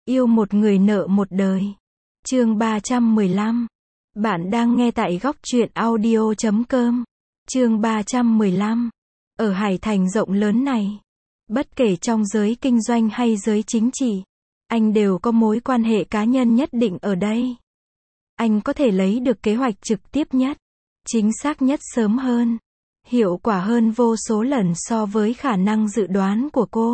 Yêu một người nợ một đời. Chương 315. Bạn đang nghe tại góc truyện audio.com. Chương 315. Ở Hải Thành rộng lớn này, bất kể trong giới kinh doanh hay giới chính trị, anh đều có mối quan hệ cá nhân nhất định ở đây. Anh có thể lấy được kế hoạch trực tiếp nhất, chính xác nhất sớm hơn, hiệu quả hơn vô số lần so với khả năng dự đoán của cô.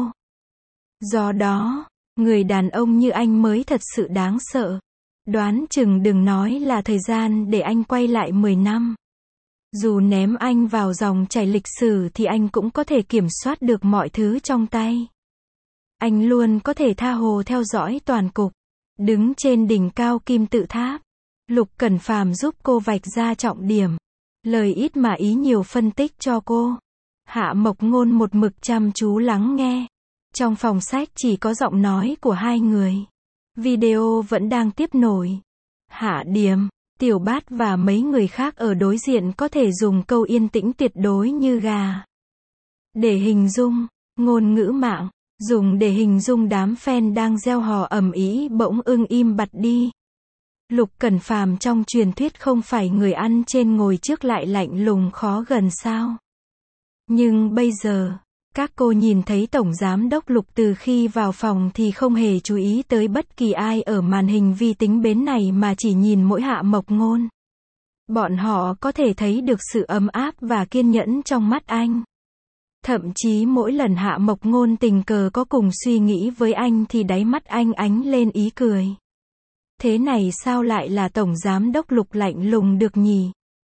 Do đó, người đàn ông như anh mới thật sự đáng sợ. Đoán chừng đừng nói là thời gian để anh quay lại 10 năm. Dù ném anh vào dòng chảy lịch sử thì anh cũng có thể kiểm soát được mọi thứ trong tay. Anh luôn có thể tha hồ theo dõi toàn cục. Đứng trên đỉnh cao kim tự tháp, Lục Cẩn Phàm giúp cô vạch ra trọng điểm. Lời ít mà ý nhiều phân tích cho cô. Hạ Mộc Ngôn một mực chăm chú lắng nghe. Trong phòng sách chỉ có giọng nói của hai người. Video vẫn đang tiếp nổi. Hạ Điềm, Tiểu Bát và mấy người khác ở đối diện có thể dùng câu yên tĩnh tuyệt đối như gà để hình dung. Ngôn ngữ mạng dùng để hình dung đám fan đang reo hò ầm ĩ bỗng im bặt đi. Lục Cẩn Phàm trong truyền thuyết không phải người ăn trên ngồi trước lại lạnh lùng khó gần sao? Nhưng bây giờ, các cô nhìn thấy Tổng Giám đốc Lục từ khi vào phòng thì không hề chú ý tới bất kỳ ai ở màn hình vi tính bến này mà chỉ nhìn mỗi Hạ Mộc Ngôn. Bọn họ có thể thấy được sự ấm áp và kiên nhẫn trong mắt anh. Thậm chí mỗi lần Hạ Mộc Ngôn tình cờ có cùng suy nghĩ với anh thì đáy mắt anh ánh lên ý cười. Thế này sao lại là Tổng Giám đốc Lục lạnh lùng được nhỉ?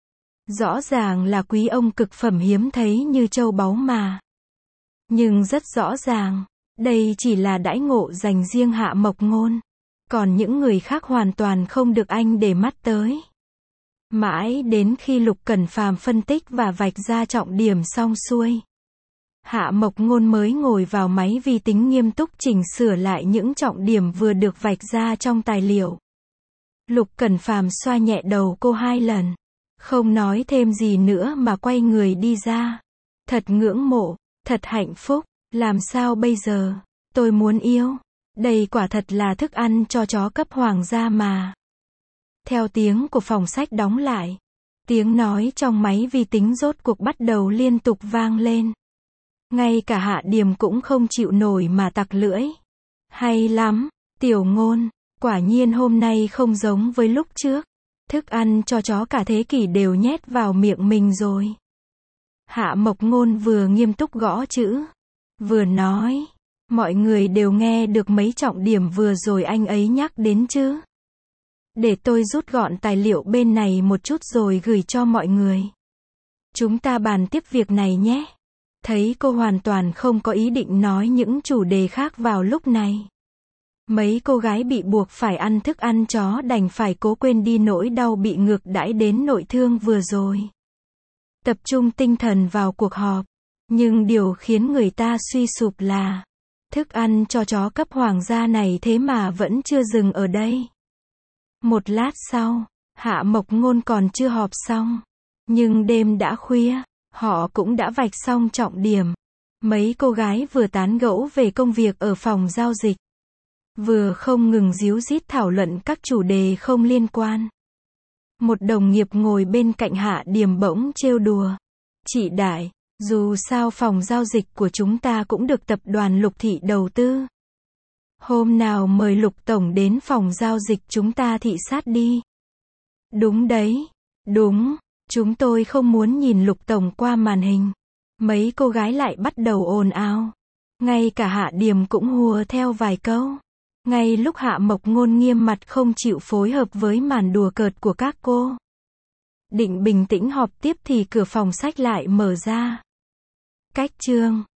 Rõ ràng là quý ông cực phẩm hiếm thấy như châu báu mà. Nhưng rất rõ ràng, đây chỉ là đãi ngộ dành riêng Hạ Mộc Ngôn. Còn những người khác hoàn toàn không được anh để mắt tới. Mãi đến khi Lục Cẩn Phàm phân tích và vạch ra trọng điểm xong xuôi, Hạ Mộc Ngôn mới ngồi vào máy vi tính nghiêm túc chỉnh sửa lại những trọng điểm vừa được vạch ra trong tài liệu. Lục Cẩn Phàm xoa nhẹ đầu cô 2 lần. Không nói thêm gì nữa mà quay người đi ra. Thật ngưỡng mộ, thật hạnh phúc, làm sao bây giờ? Tôi muốn yêu. Đây quả thật là thức ăn cho chó cấp hoàng gia mà. Theo tiếng của phòng sách đóng lại, tiếng nói trong máy vi tính rốt cuộc bắt đầu liên tục vang lên. Ngay cả Hạ Điềm cũng không chịu nổi mà tặc lưỡi. Hay lắm, Tiểu Ngôn, quả nhiên hôm nay không giống với lúc trước. Thức ăn cho chó cả thế kỷ đều nhét vào miệng mình rồi. Hạ Mộc Ngôn vừa nghiêm túc gõ chữ, vừa nói, mọi người đều nghe được mấy trọng điểm vừa rồi anh ấy nhắc đến chứ. Để tôi rút gọn tài liệu bên này một chút rồi gửi cho mọi người. Chúng ta bàn tiếp việc này nhé. Thấy cô hoàn toàn không có ý định nói những chủ đề khác vào lúc này. Mấy cô gái bị buộc phải ăn thức ăn chó đành phải cố quên đi nỗi đau bị ngược đãi đến nội thương vừa rồi. Tập trung tinh thần vào cuộc họp. Nhưng điều khiến người ta suy sụp là thức ăn cho chó cấp hoàng gia này thế mà vẫn chưa dừng ở đây. Một lát sau, Hạ Mộc Ngôn còn chưa họp xong. Nhưng đêm đã khuya, họ cũng đã vạch xong trọng điểm. Mấy cô gái vừa tán gẫu về công việc ở phòng giao dịch, vừa không ngừng díu dít thảo luận các chủ đề không liên quan. Một đồng nghiệp ngồi bên cạnh Hạ Điềm bỗng trêu đùa. Chị Đại, dù sao phòng giao dịch của chúng ta cũng được tập đoàn Lục thị đầu tư. Hôm nào mời Lục Tổng đến phòng giao dịch chúng ta thị sát đi. Đúng đấy, đúng, chúng tôi không muốn nhìn Lục Tổng qua màn hình. Mấy cô gái lại bắt đầu ồn ào. Ngay cả Hạ Điềm cũng hùa theo vài câu. Ngay lúc Hạ Mộc Ngôn nghiêm mặt không chịu phối hợp với màn đùa cợt của các cô. Định bình tĩnh họp tiếp thì cửa phòng sách lại mở ra. Cách chương